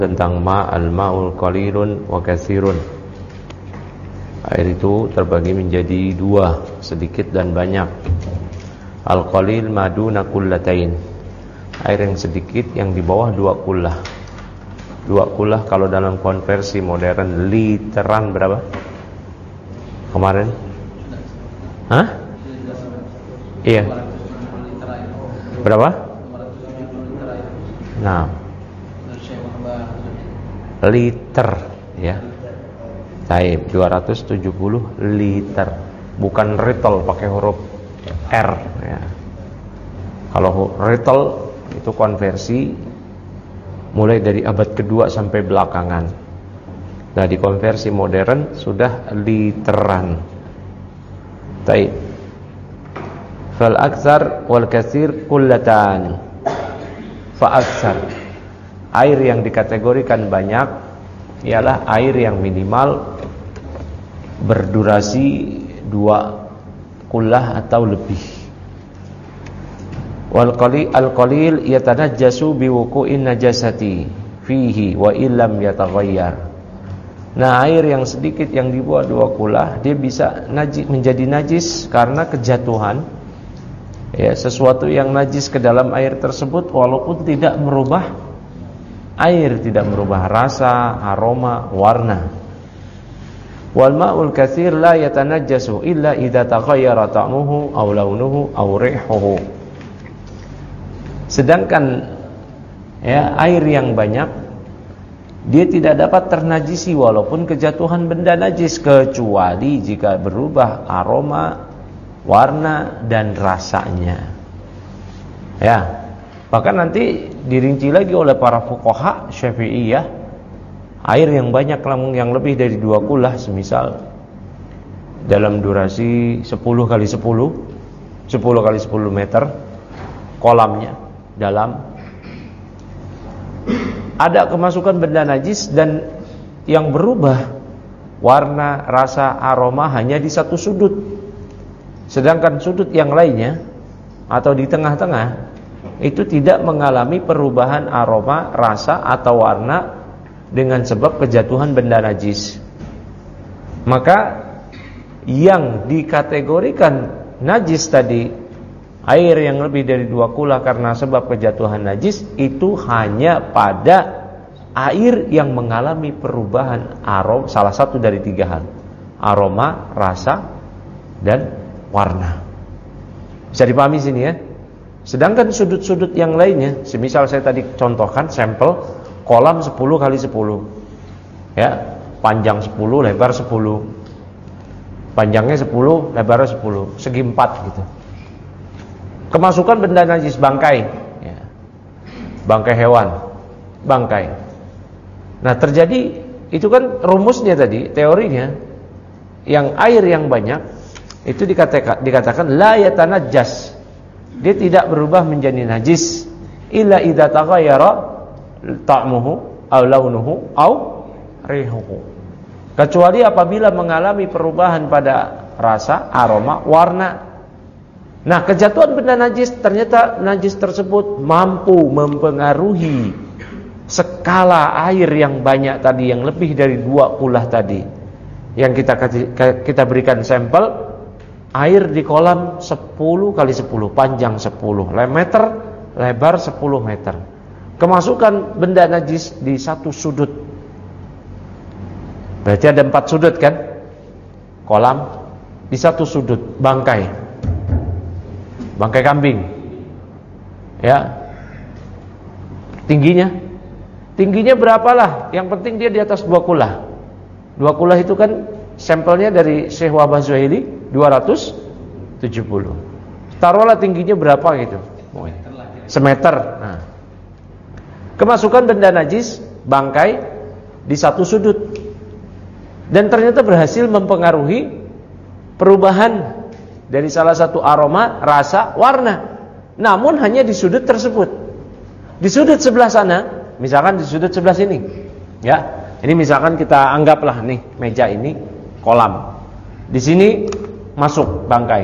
tentang al-ma'ul qalilun wa katsirun. Air itu terbagi menjadi dua, sedikit dan banyak. Al-qalil maduna kullatain. Air yang sedikit yang di bawah 2 kullah. 2 kullah kalau dalam konversi modern literan berapa? Kemarin? Hah? Iya. Berapa? Nah, liter ya. Taib 270 liter. Bukan ritel pakai huruf R ya. Kalau ritel itu konversi mulai dari abad kedua sampai belakangan. Nah, di konversi modern sudah literan. Taib. Fal aktsar wal katsir kullatan. Fa aktsar. Air yang dikategorikan banyak ialah air yang minimal berdurasi 2 kullah atau lebih. Wal qalil yatanajjasu biwuqu'in najasati fihi wa illam yataghayyar. Nah, air yang sedikit yang di bawah 2 kullah dia bisa menjadi najis karena kejatuhan ya sesuatu yang najis ke dalam air tersebut walaupun tidak merubah air, tidak merubah rasa, aroma, warna. Wal ma'ul katsir la yatanajjasu illa idza taghayyara ta'muhu aw launuhu aw rihuhu. Sedangkan ya air yang banyak dia tidak dapat ternajisi walaupun kejatuhan benda najis kecuali jika berubah aroma, warna dan rasanya. Ya. Bahkan nanti dirinci lagi oleh para fuqaha Syafi'iyah, air yang banyak yang lebih dari 2 kullah semisal dalam durasi 10 kali 10 kali 10 meter kolamnya dalam, ada kemasukan benda najis dan yang berubah warna, rasa, aroma hanya di satu sudut. Sedangkan sudut yang lainnya atau di tengah-tengah itu tidak mengalami perubahan aroma, rasa atau warna dengan sebab kejatuhan benda najis. Maka yang dikategorikan najis tadi, air yang lebih dari 2 kullah karena sebab kejatuhan najis, itu hanya pada air yang mengalami perubahan aroma, salah satu dari 3 hal: aroma, rasa, dan warna. Bisa dipahami sini ya. Sedangkan sudut-sudut yang lainnya, semisal saya tadi contohkan sampel kolam 10 kali 10 ya, panjang 10, lebar 10, panjangnya 10, lebarnya 10, segi 4 gitu. Kemasukan benda najis, bangkai ya, bangkai hewan, bangkai. Nah, terjadi itu kan rumusnya tadi, teorinya, yang air yang banyak itu dikatakan la yatanajjas, dia tidak berubah menjadi najis illa idza taghayyara ta'muhu aw launuhu aw rihuhu, kecuali apabila mengalami perubahan pada rasa, aroma, warna. Nah, kejatuhan benda najis, ternyata najis tersebut mampu mempengaruhi skala air yang banyak tadi, yang lebih dari 2 kullah tadi, yang kita berikan sampel air di kolam 10 kali 10, panjang 10 meter, lebar 10 meter. Kemasukan benda najis di satu sudut. Berarti ada 4 sudut kan? Kolam, di satu sudut bangkai kambing. Ya. Tingginya berapalah, yang penting dia di atas 2 kullah. 2 kullah itu kan sampelnya dari Syekh Wahbah Zuhaili 270. Taruhlah tingginya berapa gitu, semeter. Nah, kemasukan benda najis bangkai di satu sudut, dan ternyata berhasil mempengaruhi perubahan dari salah satu aroma, rasa, warna. Namun hanya di sudut tersebut. Di sudut sebelah sana, misalkan di sudut sebelah sini, ya. Ini misalkan kita anggaplah nih meja ini kolam. Di sini masuk bangkai.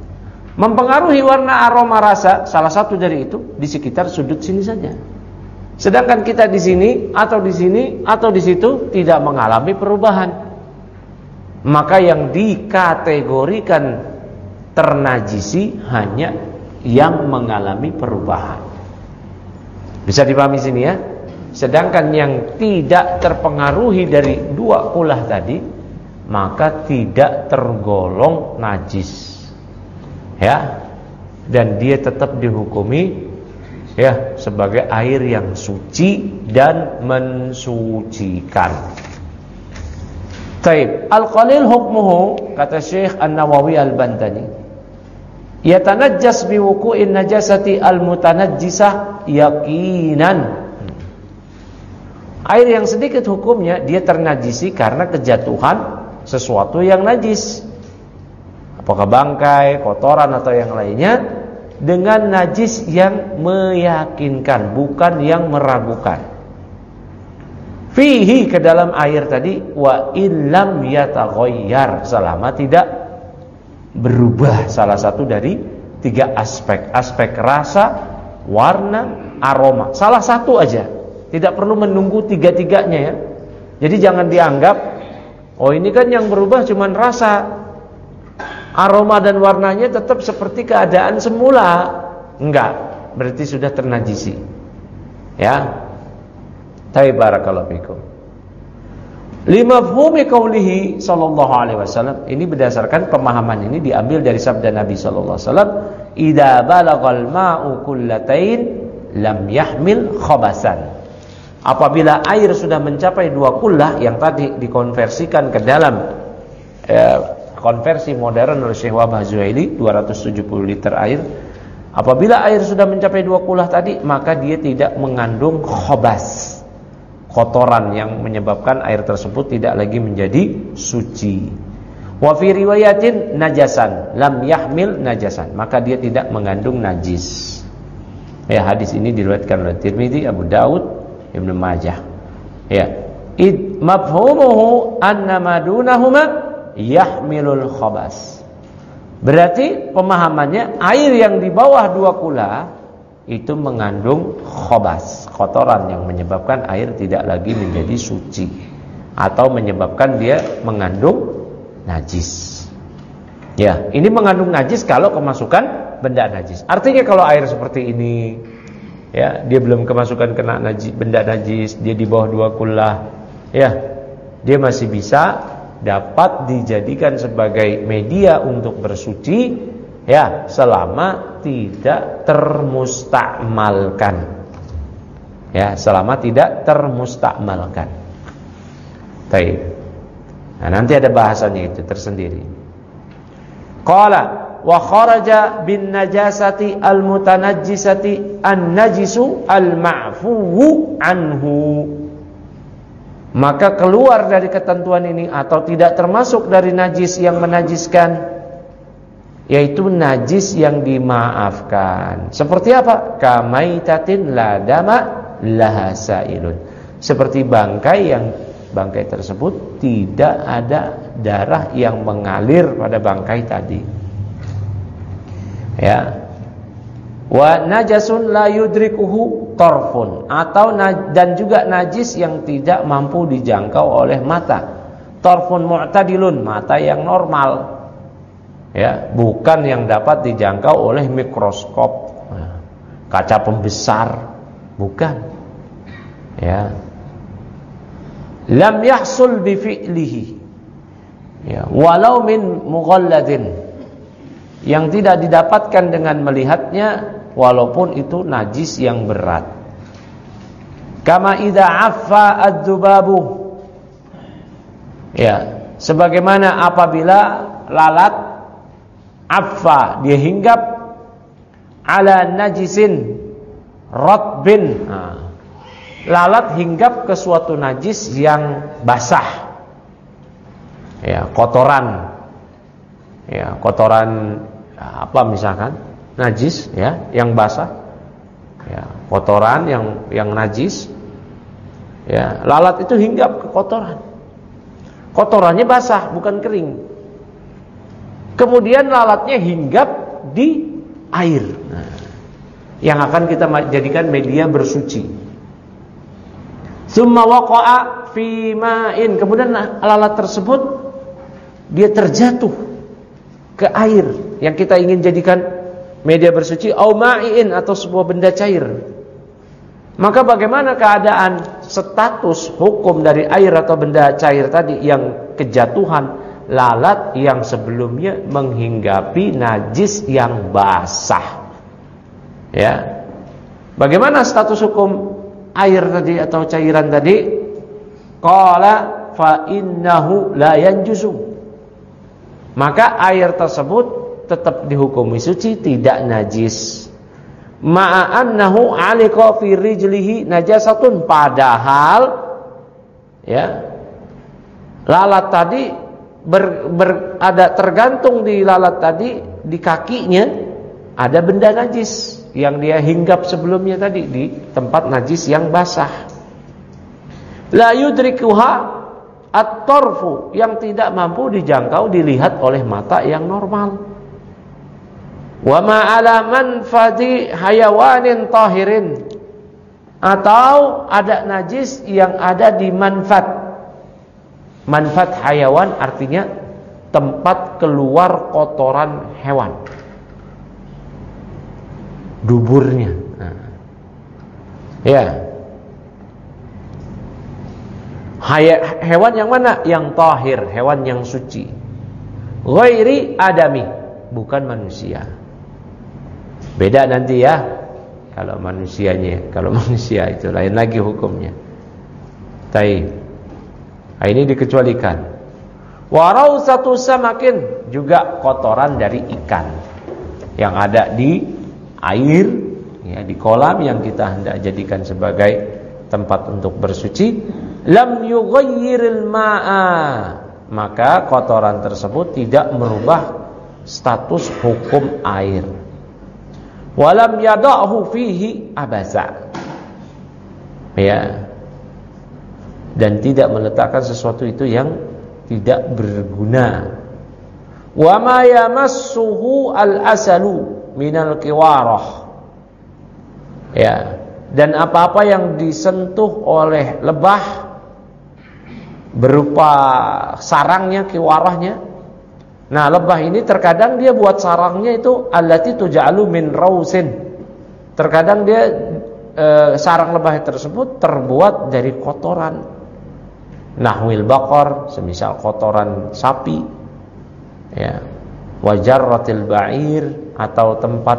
Mempengaruhi warna, aroma, rasa, salah satu dari itu di sekitar sudut sini saja. Sedangkan kita di sini atau di sini atau di situ tidak mengalami perubahan. Maka yang dikategorikan ternajisi hanya yang mengalami perubahan. Bisa dipahami sini ya? Sedangkan yang tidak terpengaruhi dari dua kulah tadi, maka tidak tergolong najis. Ya. Dan dia tetap dihukumi ya sebagai air yang suci dan mensucikan. Taib. Al-qalil hukmuhu, kata Syekh An-Nawawi Al-Bantani, yatanajjas biwuqu'in najasati al-mutanajjisah yaqinan. Air yang sedikit hukumnya dia ternajisi karena kejatuhan sesuatu yang najis. Apakah bangkai, kotoran atau yang lainnya, dengan najis yang meyakinkan, bukan yang meragukan. Fihi, ke dalam air tadi, wa illam yataghayyar, selama tidak berubah salah satu dari tiga aspek rasa, warna, aroma. Salah satu aja, tidak perlu menunggu tiga-tiganya ya. Jadi jangan dianggap oh ini kan yang berubah cuman rasa, aroma dan warnanya tetap seperti keadaan semula. Enggak, berarti sudah ternajisi. Ya. Barakallahu fikum. Limafhumi qaulihi sallallahu alaihi wasallam, ini berdasarkan pemahaman ini diambil dari sabda Nabi sallallahu alaihi wasallam, idza balagal ma'u kullatain lam yahmil khabasan. Apabila air sudah mencapai 2 kullah yang tadi dikonversikan ke dalam konversi modern oleh Syekh Wahbah Zuhaili 270 liter air. Apabila air sudah mencapai 2 kullah tadi, maka dia tidak mengandung khabas, kotoran yang menyebabkan air tersebut tidak lagi menjadi suci. Wa fi riwayatin najasan lam yahmil najasan, maka dia tidak mengandung najis. Ya, hadis ini diriwayatkan oleh Tirmidzi, Abu Daud, Ibnu Majah. Ya. Mafhumuhu anna madunahuma yahmilul khabas. Berarti pemahamannya air yang di bawah 2 kula itu mengandung khabas, kotoran yang menyebabkan air tidak lagi menjadi suci atau menyebabkan dia mengandung najis. Ya, ini mengandung najis kalau kemasukan benda najis. Artinya kalau air seperti ini, ya, dia belum kemasukan kena najis, benda najis, dia di bawah 2 kullah, ya, dia masih bisa dapat dijadikan sebagai media untuk bersuci, ya, selama tidak termustakmalkan. Ya, selama tidak termustakmalkan. Baik. Nah, nanti ada bahasannya itu tersendiri. Qala wa kharaja bin najasati al mutanajjisati an najisu al ma'fuwu anhu. Maka keluar dari ketentuan ini atau tidak termasuk dari najis yang menajiskan, yaitu najis yang dimaafkan. Seperti apa? Kamaitatin la dama laha sailun. Seperti bangkai yang bangkai tersebut tidak ada darah yang mengalir pada bangkai tadi. Ya. Wa najasun la yudrikuhu tarfun, atau dan juga najis yang tidak mampu dijangkau oleh mata. Tarfun mu'tadilun, mata yang normal. Ya, bukan yang dapat dijangkau oleh mikroskop, kaca pembesar, bukan. Ya. Lam yahsul bi fi'lihi. Ya, walau min mughalladin, yang tidak didapatkan dengan melihatnya walaupun itu najis yang berat. Kama idza affa ad-dubabu. Ya, sebagaimana apabila lalat affa, dia hinggap ala najisin ratbin. Lalat hinggap ke suatu najis yang basah. Ya, kotoran. Ya, kotoran apa misalkan? Najis, ya, yang basah. Ya, kotoran yang najis. Ya, lalat itu hinggap ke kotoran. Kotorannya basah, bukan kering. Kemudian lalatnya hinggap di air. Nah, yang akan kita jadikan media bersuci. Tsumma waqa'a fi ma'in, kemudian lalat tersebut dia terjatuh ke air yang kita ingin jadikan media bersuci, au ma'in, atau sebuah benda cair. Maka bagaimana keadaan status hukum dari air atau benda cair tadi yang kejatuhan lalat yang sebelumnya menghinggapi najis yang basah? Ya. Bagaimana status hukum air tadi atau cairan tadi? Qala fa innahu la yanjusu. Maka air tersebut tetap dihukumi suci, tidak najis. Ma'annahu 'alika fi rijlihi najasatun, padahal ya lalat tadi ada tergantung di lalat tadi, di kakinya ada benda najis yang dia hinggap sebelumnya tadi di tempat najis yang basah. La yudrikuha at-tarfu, yang tidak mampu dijangkau dilihat oleh mata yang normal. Wa ma 'ala manfadi hayawanin tahirin, atau ada najis yang ada di manfat. Manfat hayawan artinya tempat keluar kotoran hewan, duburnya. Ya. Hewan yang mana? Yang tahir, hewan yang suci. Ghairi adami, bukan manusia. Beda nanti ya kalau manusianya. Kalau manusia itu lain lagi hukumnya. Ini dikecualikan. Warau satu samakin, juga kotoran dari ikan yang ada di air, ya, di kolam yang kita hendak jadikan sebagai tempat untuk bersuci. Lam yughayyiril ma'a, maka kotoran tersebut tidak merubah status hukum air. Walam yada'hu fihi abasa, ya, dan tidak meletakkan sesuatu itu yang tidak berguna. Wa ma yamassuhu al-asalu minal kiwarah, ya, dan apa-apa yang disentuh oleh lebah berupa sarangnya, kiwarahnya. Nah, lebah ini terkadang dia buat sarangnya itu allati tuja'alu min rausin. Terkadang dia sarang lebah tersebut terbuat dari kotoran. Nahwil baqar, semisal kotoran sapi. Ya. Wajarratil ba'ir, atau tempat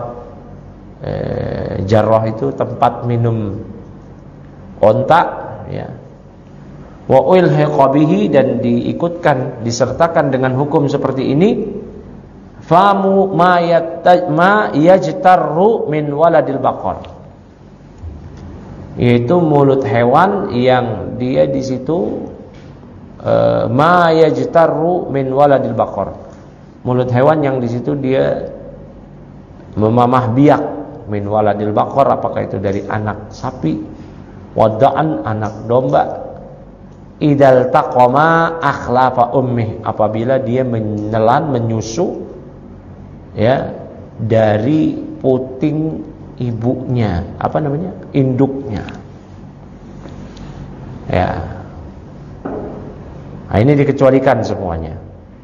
jarrah itu tempat minum onta, ya. Wa ulhiqa bihi, dan diikutkan, disertakan dengan hukum seperti ini, famu ma yajtarru min waladil baqar, yaitu mulut hewan yang dia di situ ma yajtarru min waladil baqar, mulut hewan yang di situ dia memamah biak, min waladil baqar, apakah itu dari anak sapi, wada'an, anak domba, idal taqama akhlafa ummih, apabila dia menelan, menyusu, ya, dari puting ibunya, apa namanya, induknya, ya. Nah, ini dikecualikan semuanya.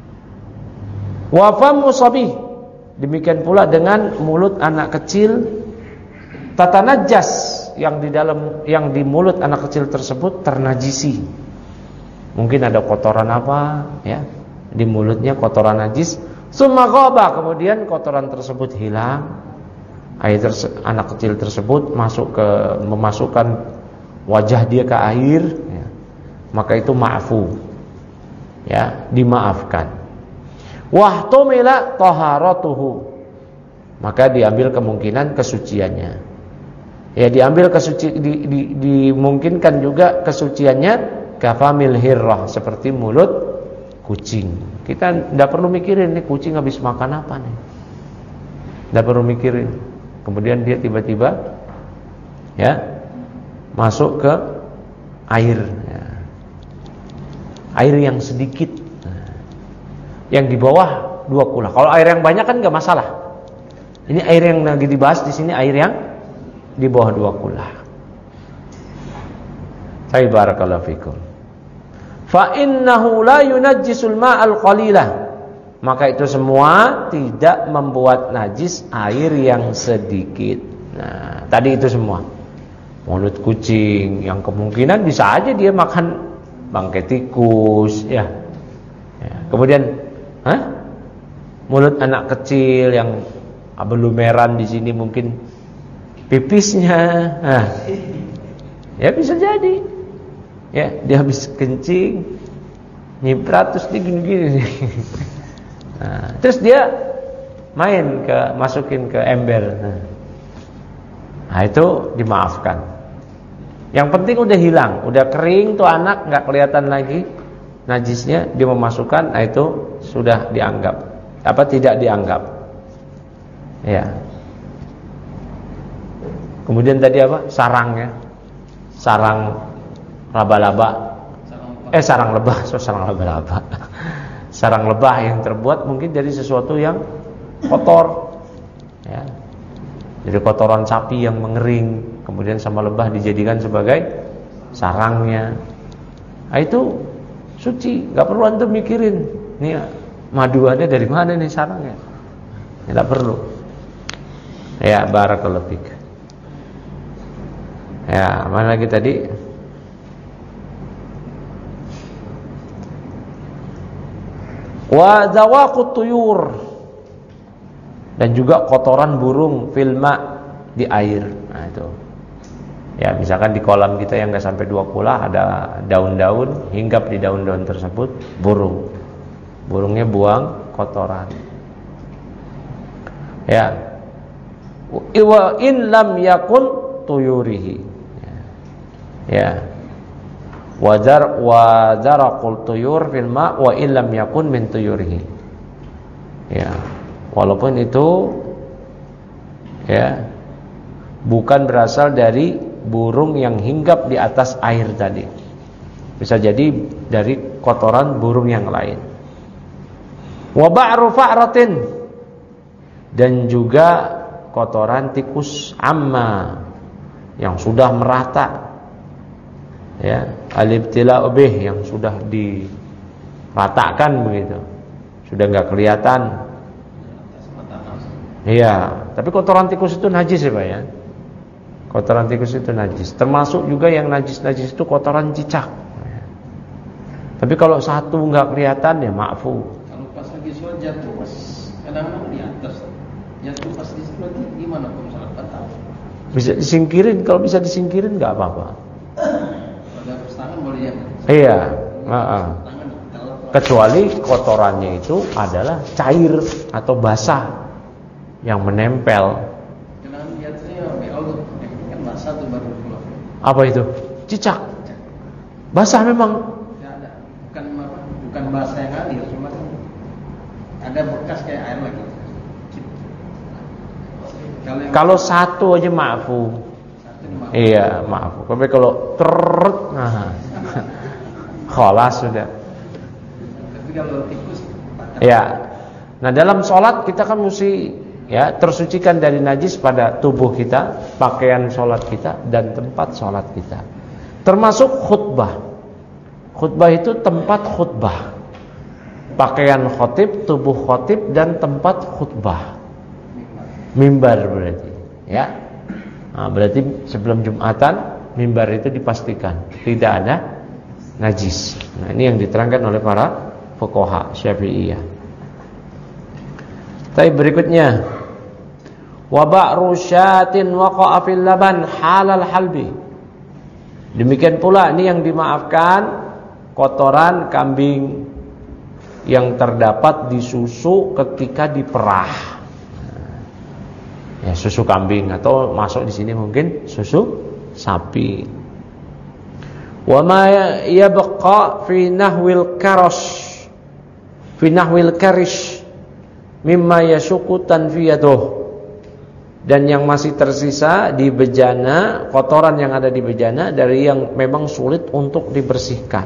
Wa famu sabih, demikian pula dengan mulut anak kecil, tatanajjas, yang di dalam, yang di mulut anak kecil tersebut ternajisi. Mungkin ada kotoran apa, ya, di mulutnya, kotoran najis. Summa ghaba, kemudian kotoran tersebut hilang. Anak kecil tersebut memasukkan wajah dia ke air, ya. Maka itu ma'fu, ya, dimaafkan. Wahtumila taharatuhu, maka diambil kemungkinan kesuciannya. Ya, diambil dimungkinkan juga kesuciannya. Kafamil hirrah, seperti mulut kucing. Kita tidak perlu mikirin nih kucing habis makan apa nih, tidak perlu mikirin. Kemudian dia tiba-tiba, ya, masuk ke air, ya. Air yang sedikit, yang di bawah 2 kula. Kalau air yang banyak kan nggak masalah. Ini air yang lagi dibahas di sini, air yang di bawah 2 kula. Barakallahu fikum. Fa innahu la yunajjisul ma'al qalilah. Maka itu semua tidak membuat najis air yang sedikit. Nah, tadi itu semua. Mulut kucing yang kemungkinan bisa aja dia makan bangkai tikus, ya. Kemudian, mulut anak kecil yang belumeran di sini mungkin pipisnya. Ya bisa jadi. Ya, dia habis kencing, nyiprat terus dia gini-gini. Nah, terus dia masukin ke ember. Nah, itu dimaafkan. Yang penting udah hilang, udah kering tuh anak, nggak kelihatan lagi najisnya, dia memasukkan, nah itu sudah dianggap tidak dianggap. Ya. Kemudian tadi apa? Sarangnya. Sarang laba-laba. Sarang lebah, sarang laba-laba. Sarang lebah yang terbuat mungkin dari sesuatu yang kotor, ya. Jadi kotoran sapi yang mengering, kemudian sama lebah dijadikan sebagai sarangnya. Nah, itu suci, nggak perlu antum mikirin, nih maduannya dari mana nih sarangnya, nggak perlu. Ya, barakallahu fik. Ya, mana lagi tadi? Wa zawaqut tuyur, dan juga kotoran burung filma di air. Nah itu. Ya, misalkan di kolam kita yang enggak sampai 2 kula ada daun-daun, hinggap di daun-daun tersebut burung. Burungnya buang kotoran. Ya. Wa in lam yakun tuyurihi. Ya. Wazaraqul tuyur fil ma wa illam yakun min tuyurihi. Ya. Walaupun itu ya bukan berasal dari burung yang hinggap di atas air tadi. Bisa jadi dari kotoran burung yang lain. Wa ba'ru fa'ratin, dan juga kotoran tikus amma yang sudah merata. Ya, al-ibtila'u bih, yang sudah diratakan begitu. Sudah enggak kelihatan. Iya, tapi kotoran tikus itu najis ya Pak ya. Kotoran tikus itu najis. Termasuk juga yang najis-najis itu kotoran cicak. Tapi kalau satu enggak kelihatan ya maafu. Kalau pas lagi sholat jatuh pas kadang-kadang di atas. Jatuh pas di sholat gimana kalau salat batal? Bisa disingkirin, kalau bisa disingkirin enggak apa-apa. Tangan boleh ya? Iya, kecuali kotorannya itu adalah cair atau basah yang menempel. Jangan jatuhnya kan basah tuh baru keluar. Apa itu? Cicak. Basah memang. Ya ada. Bukan basah yang ngalir, cuma ada bekas kayak air lagi. Kalau satu aja maafu. Iya, maaf. Tapi kalau kholas sudah. Tapi kalau tikus, ya. Nah, dalam sholat kita kan mesti ya tersucikan dari najis pada tubuh kita, pakaian sholat kita, dan tempat sholat kita. Termasuk khutbah. Khutbah itu tempat khutbah. Pakaian khotib, tubuh khotib, dan tempat khutbah. Mimbar berarti, ya. Nah, berarti sebelum Jumatan mimbar itu dipastikan tidak ada najis. Nah, ini yang diterangkan oleh para fuqaha Syafi'iyah. Tapi berikutnya, wa ba'ru syatin waqa'a fil laban halal halbi. Demikian pula ini yang dimaafkan kotoran kambing yang terdapat di susu ketika diperah. Ya, susu kambing, atau masuk di sini mungkin susu sapi. Wa ma yabqa fi nahwil karash fi nahwil karish mimma yashuqu tanfiyaduh, dan yang masih tersisa di bejana, kotoran yang ada di bejana dari yang memang sulit untuk dibersihkan.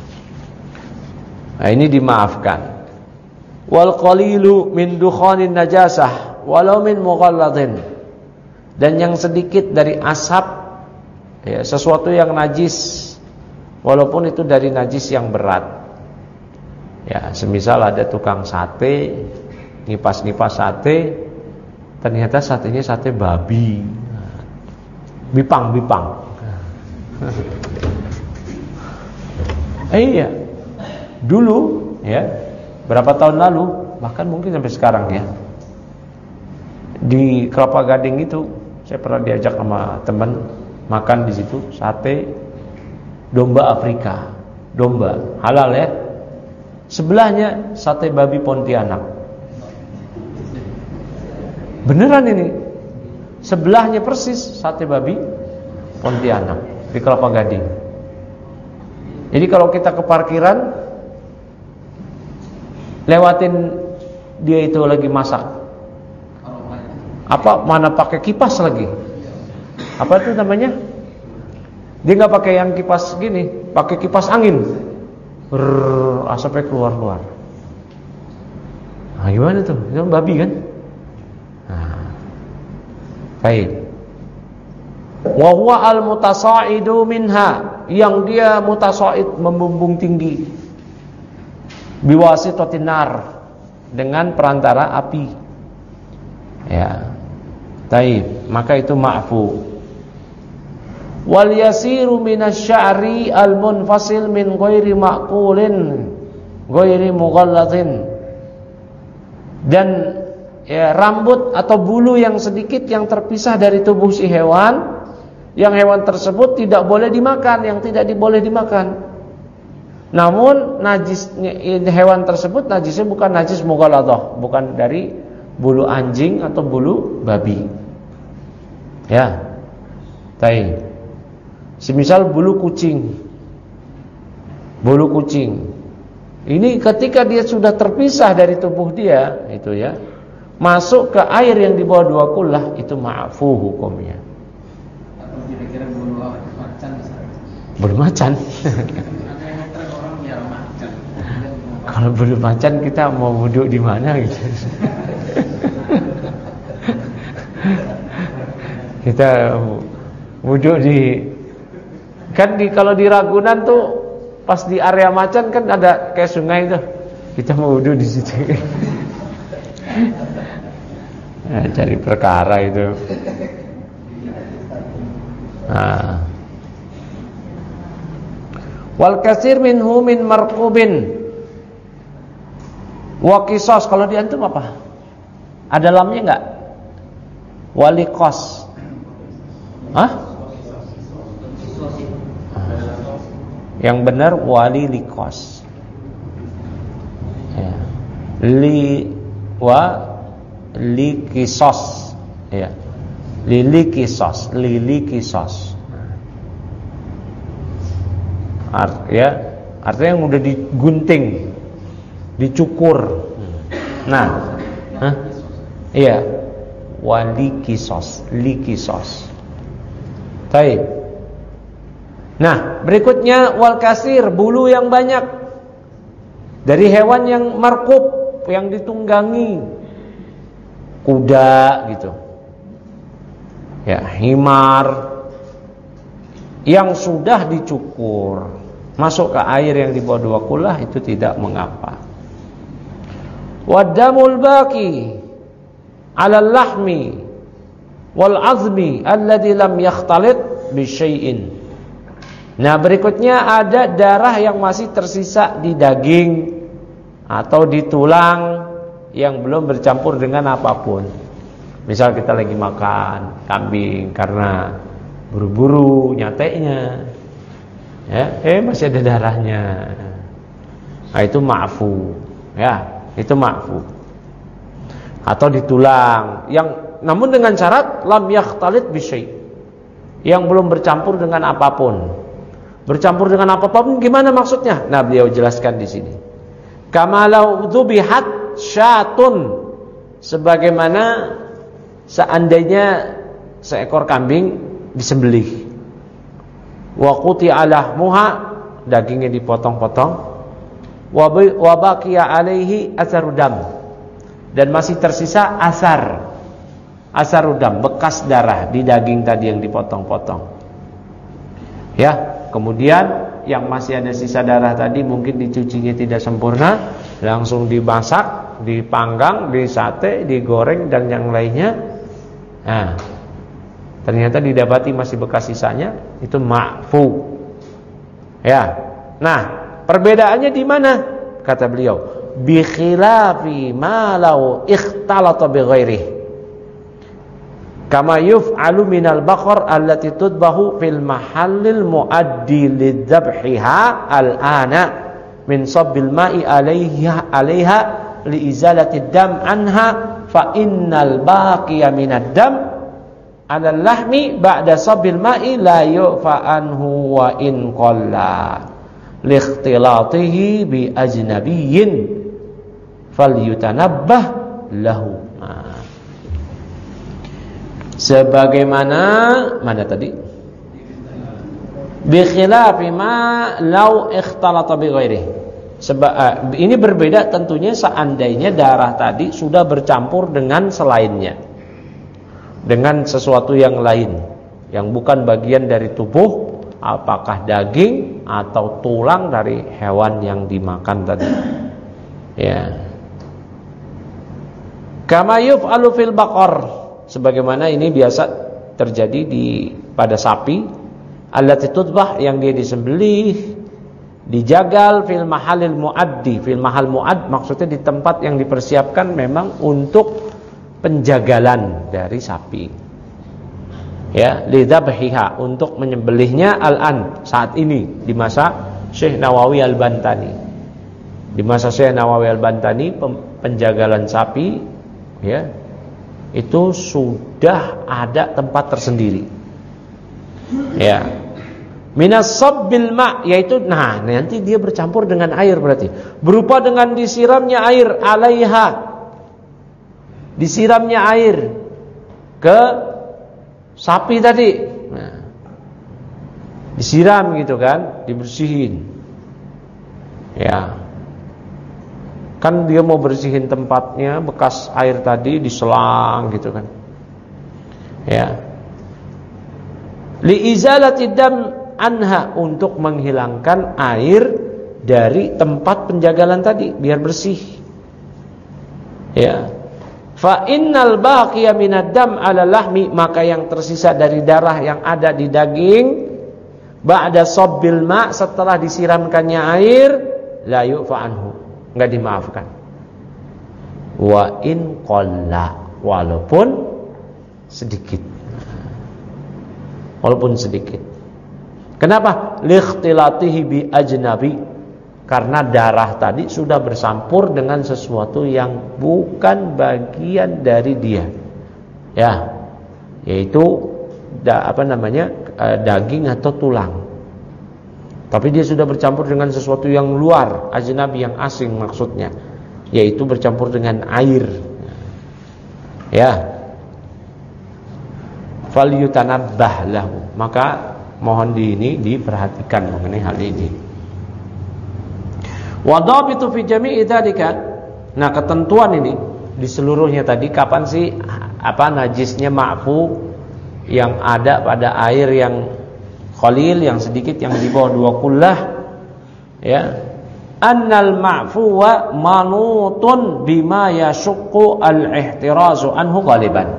Nah, ini dimaafkan. Wal qalilu min dukhanin najasah walau min mughalladhin, dan yang sedikit dari asap ya, sesuatu yang najis walaupun itu dari najis yang berat. Ya, semisal ada tukang sate, ngipas-ngipas sate, ternyata satenya sate babi, bipang. Iya, dulu ya, berapa tahun lalu, bahkan mungkin sampai sekarang ya, di Kelapa Gading itu saya pernah diajak sama teman makan di situ sate domba Afrika, domba halal ya. Sebelahnya sate babi Pontianak. Beneran ini. Sebelahnya persis sate babi Pontianak di Kelapa Gading. Jadi kalau kita ke parkiran, lewatin dia itu lagi masak. Apa mana pakai kipas lagi? Apa itu namanya? Dia nggak pakai yang kipas gini, pakai kipas angin. Asapnya keluar. Nah, gimana tuh? Itu babi kan? Nah. Baik. Wa huwa al-mutasaidu minha, yang dia mutasa'id, membumbung tinggi. Biwasitatin nar, dengan perantara api. Ya. Taib, maka itu ma'fu. Wal yasiru minasy'ari al-munfasil min ghairi ma'qulin ghairi mughalladhin. Dan ya, rambut atau bulu yang sedikit yang terpisah dari tubuh si hewan, yang hewan tersebut tidak boleh dimakan, yang tidak boleh dimakan. Namun najisnya hewan tersebut najisnya bukan najis mughalladhah, bukan dari bulu anjing atau bulu babi. Ya. Taib. Semisal bulu kucing. Bulu kucing. Ini ketika dia sudah terpisah dari tubuh dia, itu ya, masuk ke air yang di bawah 2 kullah, itu ma'fu hukumnya. Atau kira-kira bulu macan misalnya. Bulu macan. Orang biar macan. Kalau bulu macan kita mau wudhu di mana gitu. Kita wudhu di, kan kalau di Ragunan tuh pas di area macan kan ada kayak sungai tuh. Kita mau wudhu di situ. Nah, cari perkara itu. Nah. Wal katsir minhu min marqubin wa qisas. Kalau di antum apa? Ada lamnya enggak? Waliqas. Hah? Yang benar wali liqas. Ya. Liqisos. Ya. Liliqisos. Artinya yang udah digunting, dicukur. Nah, iya, waliqisos, liqisos. Baik. Nah, berikutnya wal kasir, bulu yang banyak dari hewan yang markub, yang ditunggangi, kuda gitu. Ya, himar yang sudah dicukur, masuk ke air yang di bawah 2 kullah, itu tidak mengapa. Wadamul baqi 'ala al-lahmi wal 'azmi alladhi lam yakhtalit bi syai'in. Nah, berikutnya ada darah yang masih tersisa di daging atau di tulang yang belum bercampur dengan apapun. Misal kita lagi makan kambing karena buru-buru nyateknya, ya, masih ada darahnya. Nah, itu ma'fu, ya, itu ma'fu. Atau di tulang yang, namun dengan syarat lam yakhtalit bi syai', yang belum bercampur dengan apapun. Bercampur dengan apapun gimana maksudnya? Nah, beliau jelaskan di sini. Kamalau dzubihat syatun, sebagaimana seandainya seekor kambing disembelih. Wa quti'a lahmuha, dagingnya dipotong-potong. Wa baqiya alaihi asarudam, dan masih tersisa asarudam, bekas darah di daging tadi yang dipotong-potong. Ya, kemudian yang masih ada sisa darah tadi mungkin dicucinya tidak sempurna, langsung dimasak, dipanggang, disate, digoreng dan yang lainnya. Nah, ternyata didapati masih bekas sisanya, itu ma'fu. Ya. Nah, perbedaannya di mana? Kata beliau, bi khilafi ma law ikhtalata bi ghairihi. Kama yuf'alu minal baqar allati tudbahu fil mahallil muaddi lidzabhiha al-ana min sabbil ma'i 'alaiha li izalati dam anha fa innal baqiya minad dam 'ala al-lahmi ba'da sabbil ma'i la yu'fa anhu wa in qalla li ikhtilatihi bi ajnabiyyin falyutanabbah lahu. Sebagaimana mana tadi? Bi khilafi ma law ikhtalata bi ghairihi. Ini berbeda tentunya seandainya darah tadi sudah bercampur dengan selainnya, dengan sesuatu yang lain yang bukan bagian dari tubuh, apakah daging atau tulang dari hewan yang dimakan tadi. Ya. Kama yuf'alu fil baqar, sebagaimana ini biasa terjadi pada sapi, allati tudbah, yang dia disembelih, dijagal fil mahalil muaddi. Fil mahal muad maksudnya di tempat yang dipersiapkan memang untuk penjagalan dari sapi. Ya, lidzabhiha, untuk menyembelihnya al-an, saat ini di masa Syekh Nawawi Al-Bantani. Di masa Syekh Nawawi Al-Bantani penjagalan sapi, ya, itu sudah ada tempat tersendiri. Ya. Minas sabbil ma', yaitu nanti dia bercampur dengan air, berarti berupa dengan disiramnya air 'alaiha. Disiramnya air ke sapi tadi. Nah, disiram gitu kan, dibersihin. Ya. Kan dia mau bersihin tempatnya, bekas air tadi diselang gitu kan. Ya. Li izalati dam anha, untuk menghilangkan air dari tempat penjagalan tadi biar bersih. Ya. Fa innal baqiya minad dam 'ala lahmi, maka yang tersisa dari darah yang ada di daging ba'da sabbil ma', setelah disiramkannya air, la yu'fa anhu, enggak dimaafkan. Wa in qalla, walaupun sedikit. Walaupun sedikit. Kenapa? Likhtilatihi bi ajnabi, karena darah tadi sudah bercampur dengan sesuatu yang bukan bagian dari dia. Ya. Yaitu daging atau tulang. Tapi dia sudah bercampur dengan sesuatu yang luar, ajnabi, yang asing maksudnya, yaitu bercampur dengan air. Ya. Falyutanabbah lahu, maka mohon diperhatikan mengenai hal ini. Wadhabitu fi jami'i dzalika. Nah, ketentuan ini di seluruhnya tadi, kapan sih najisnya ma'fu yang ada pada air yang qalil, yang sedikit, yang di bawah 2 kullah, ya. Annal ma'fuwa manutun bima yashuqqu al-ihtirazu anhu ghaliban.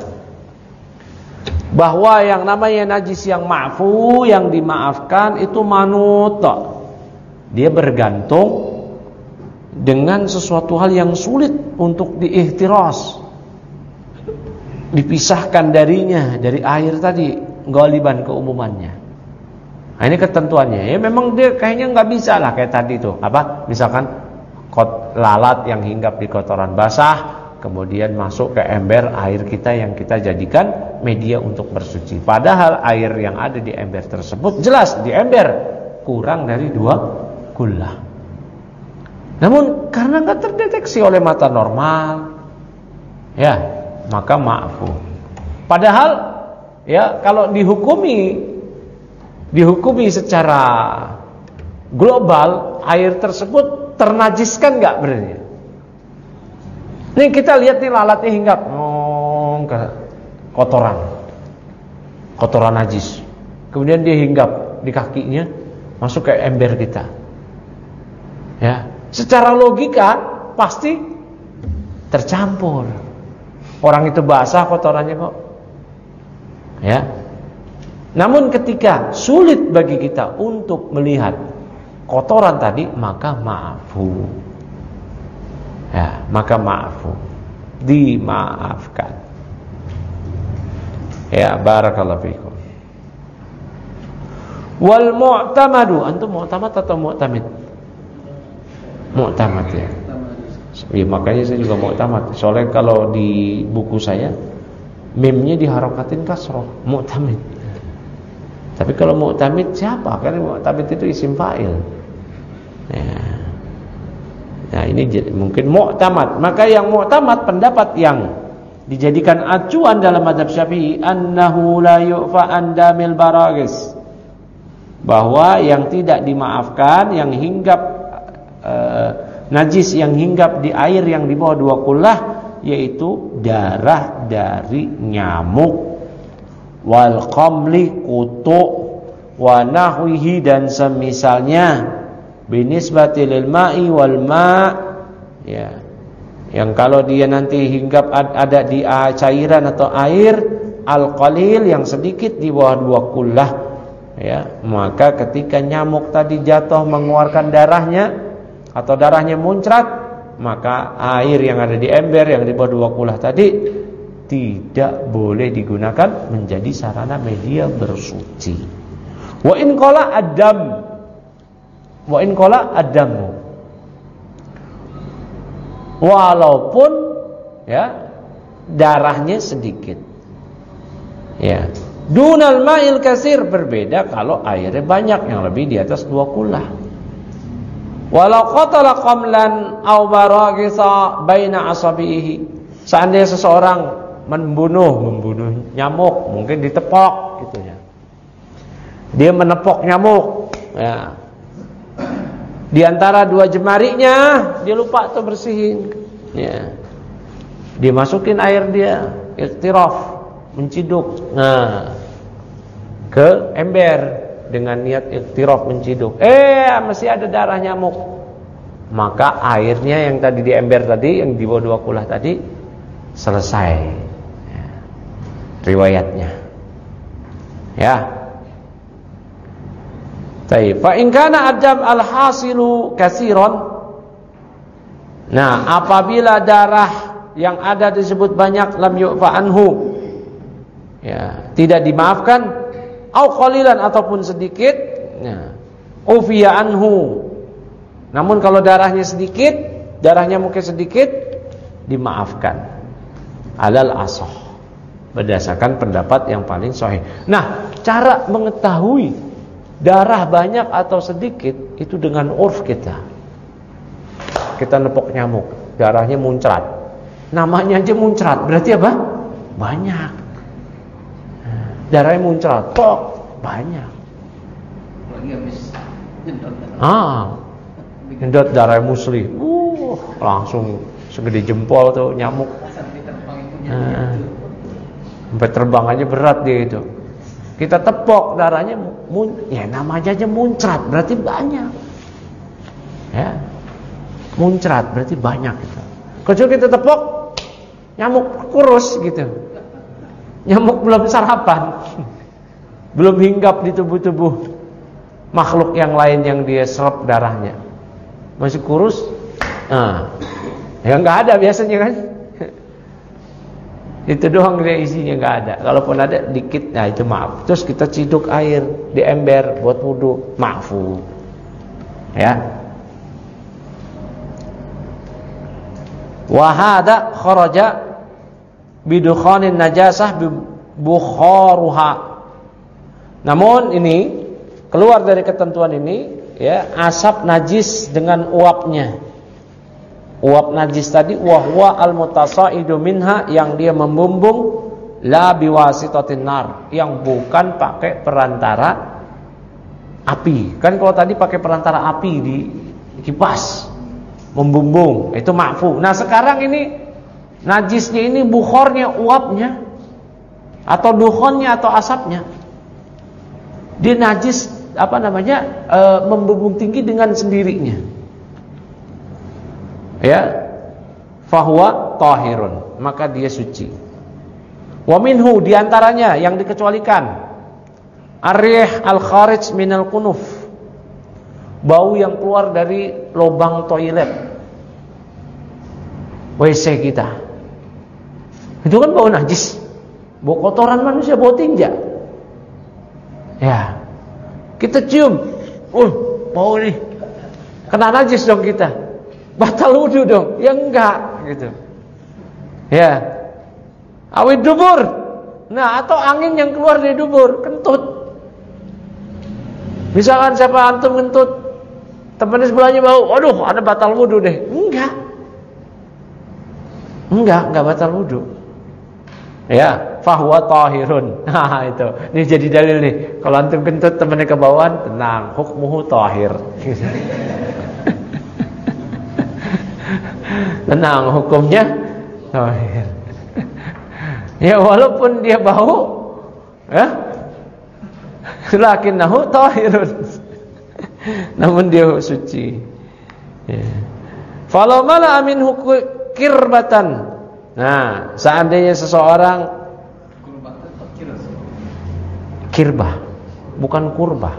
Bahwa yang namanya najis yang ma'fu, yang dimaafkan, itu manut. Dia bergantung dengan sesuatu hal yang sulit untuk diihtiraz, dipisahkan darinya, dari air tadi, ghaliban keumumannya. Nah, ini ketentuannya. Ya memang dia kayaknya nggak bisa lah kayak tadi tuh. Misalkan lalat yang hinggap di kotoran basah, kemudian masuk ke ember air kita yang kita jadikan media untuk bersuci. Padahal air yang ada di ember tersebut jelas di ember kurang dari 2 kullah. Namun karena nggak terdeteksi oleh mata normal, ya maka ma'fu. Padahal ya kalau dihukumi secara global, air tersebut ternajiskan nggak berarti? Ini kita lihat nih, lalatnya hinggap ke kotoran najis, kemudian dia hinggap di kakinya, masuk ke ember kita. Ya, secara logika pasti tercampur. Orang itu basah kotorannya kok. Ya. Namun ketika sulit bagi kita untuk melihat kotoran tadi, maka ma'fu. Ya, maka ma'fu. Dimaafkan. Ya, barakallahu fikum. Wal mu'tamadu, antum mu'tamad atau mu'tamid? Mu'tamad ya. Ya, makanya saya juga mu'tamad. Soalnya kalau di buku saya mimnya diharokatin kasroh, mu'tamid. Tapi kalau mu'tamid siapa? Karena mu'tamid itu isim fa'il. Ya. Nah, ini mungkin mu'tamad. Maka yang mu'tamad, pendapat yang dijadikan acuan dalam mazhab Syafi'i, annahu la yu'fa an damil baragis, bahwa yang tidak dimaafkan, yang hinggap najis yang hinggap di air yang di bawah 2 kullah, yaitu darah dari nyamuk, wal qamli, kutu, wa nahwihi, dan semisalnya, binisbati lil ma'i wal ma', ya, yang kalau dia nanti hinggap ada di cairan atau air al qalil, yang sedikit di bawah 2 kullah, ya, maka ketika nyamuk tadi jatuh mengeluarkan darahnya atau darahnya muncrat, maka air yang ada di ember yang di bawah 2 kullah tadi tidak boleh digunakan menjadi sarana media bersuci. Wa in qala adam, wa in qala adamu, walaupun ya darahnya sedikit. Ya. Dunal ma'il kasir, berbeda kalau airnya banyak, yang lebih di atas 2 kullah. Walau qatala qamlan aw baragisa baina asabihi, seandainya seseorang membunuh nyamuk, mungkin ditepok gitu ya. Dia menepok nyamuk, ya. Di antara 2 jemarinya dia lupa tuh bersihin, ya. Dimasukin air dia, iktiraf, menciduk. Nah, ke ember dengan niat iktiraf, menciduk. Masih ada darah nyamuk. Maka airnya yang tadi di ember tadi, yang di bawah 2 kullah tadi, selesai. Ya. Riwayatnya. Ya. Baik, fa in kana adam al-hasilu katsiran. Nah, apabila darah yang ada disebut banyak, lam yu'fa anhu, ya, tidak dimaafkan, au qalilan, ataupun sedikit, ya, ufiya anhu. Namun kalau darahnya sedikit, darahnya mungkin sedikit, dimaafkan. Alal asah, berdasarkan pendapat yang paling sahih. Nah, cara mengetahui darah banyak atau sedikit itu dengan urf kita. Kita nepok nyamuk, darahnya muncrat. Namanya aja muncrat, berarti apa? Banyak. Darahnya muncrat, tok, banyak. Lagi habis nyedot. Nyedot darah musli. Langsung segede jempol tuh nyamuk. Sampai terbang aja berat dia itu. Kita tepok darahnya, ya namanya aja muncrat, berarti banyak. Ya, muncrat berarti banyak gitu. Kecuali kita tepok, nyamuk kurus gitu. Nyamuk belum sarapan, belum hinggap di tubuh-tubuh makhluk yang lain yang dia serap darahnya, masih kurus. Ya nggak ada biasanya kan. Itu doang dia isinya, nggak ada. Kalaupun ada dikit, nah itu maaf. Terus kita ciduk air di ember buat wudu, maafu. Ya. Wa hada kharaja bidukhanin najasah bukharuha. Namun ini keluar dari ketentuan ini, ya, asap najis dengan uapnya. Uap najis tadi wahwa al-mutasaidu minha, yang dia membumbung, la biwasitatin nar, yang bukan pakai perantara api. Kan kalau tadi pakai perantara api di kipas membumbung, itu ma'fu. Nah, sekarang ini najisnya ini bukhornya, uapnya, atau dukhonnya atau asapnya. Dia najis membumbung tinggi dengan sendirinya. Ya, fahuwa tahirun, maka dia suci. Wa minhu, diantaranya yang dikecualikan, ar-rih al-kharij minal kunuf, bau yang keluar dari lubang toilet WC kita. Itu kan bau najis, bau kotoran manusia, bau tinja. Ya, kita cium, bau nih, kena najis dong kita. Batal wudu dong? Ya enggak gitu. Ya. Awit dubur. Nah, atau angin yang keluar dari dubur, kentut. Misalkan siapa antum kentut, temannya sebelahnya bau, aduh, ada batal wudu deh. Enggak batal wudu. Ya, fahuwa tahirun. Nah, itu. Ini jadi dalil nih. Kalau antum kentut temannya kebauan, tenang, hukmuhu tahir. Tenang, hukumnya tahir. Ya, walaupun dia bau, ya, lakinnahu tahirun. Namun dia suci. Ya. Falau mala minhu kirbatan. Nah, seandainya seseorang kirbah, bukan kurbah.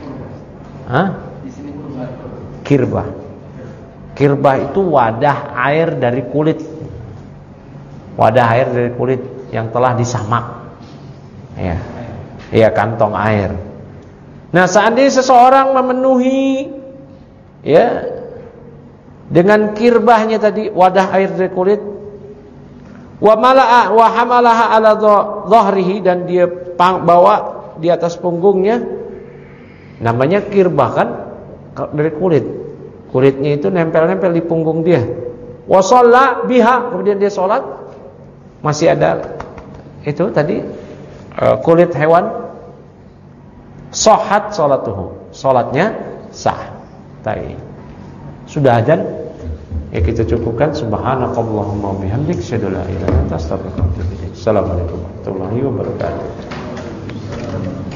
Kirbah. Kirbah itu wadah air dari kulit. Wadah air dari kulit yang telah disamak. Ya. Iya, kantong air. Nah, seandainya seseorang memenuhi ya dengan kirbahnya tadi, wadah air dari kulit, wa mala'a wa hamalaha ala dhahrihi, dan dia bawa di atas punggungnya, namanya kirbah kan dari kulit. Kulitnya itu nempel-nempel di punggung dia. Wa shalla biha, kemudian dia sholat, masih ada itu tadi kulit hewan, sahhat sholatuhu, sholatnya sah. Baik. Sudah adzan? Ya, kita cukupkan. Subhanakallahumma wa bihamdik, asyhadu an la ilaha illa anta, astaghfiruka wa atubu ilaik. Assalamualaikum warahmatullahi wabarakatuh.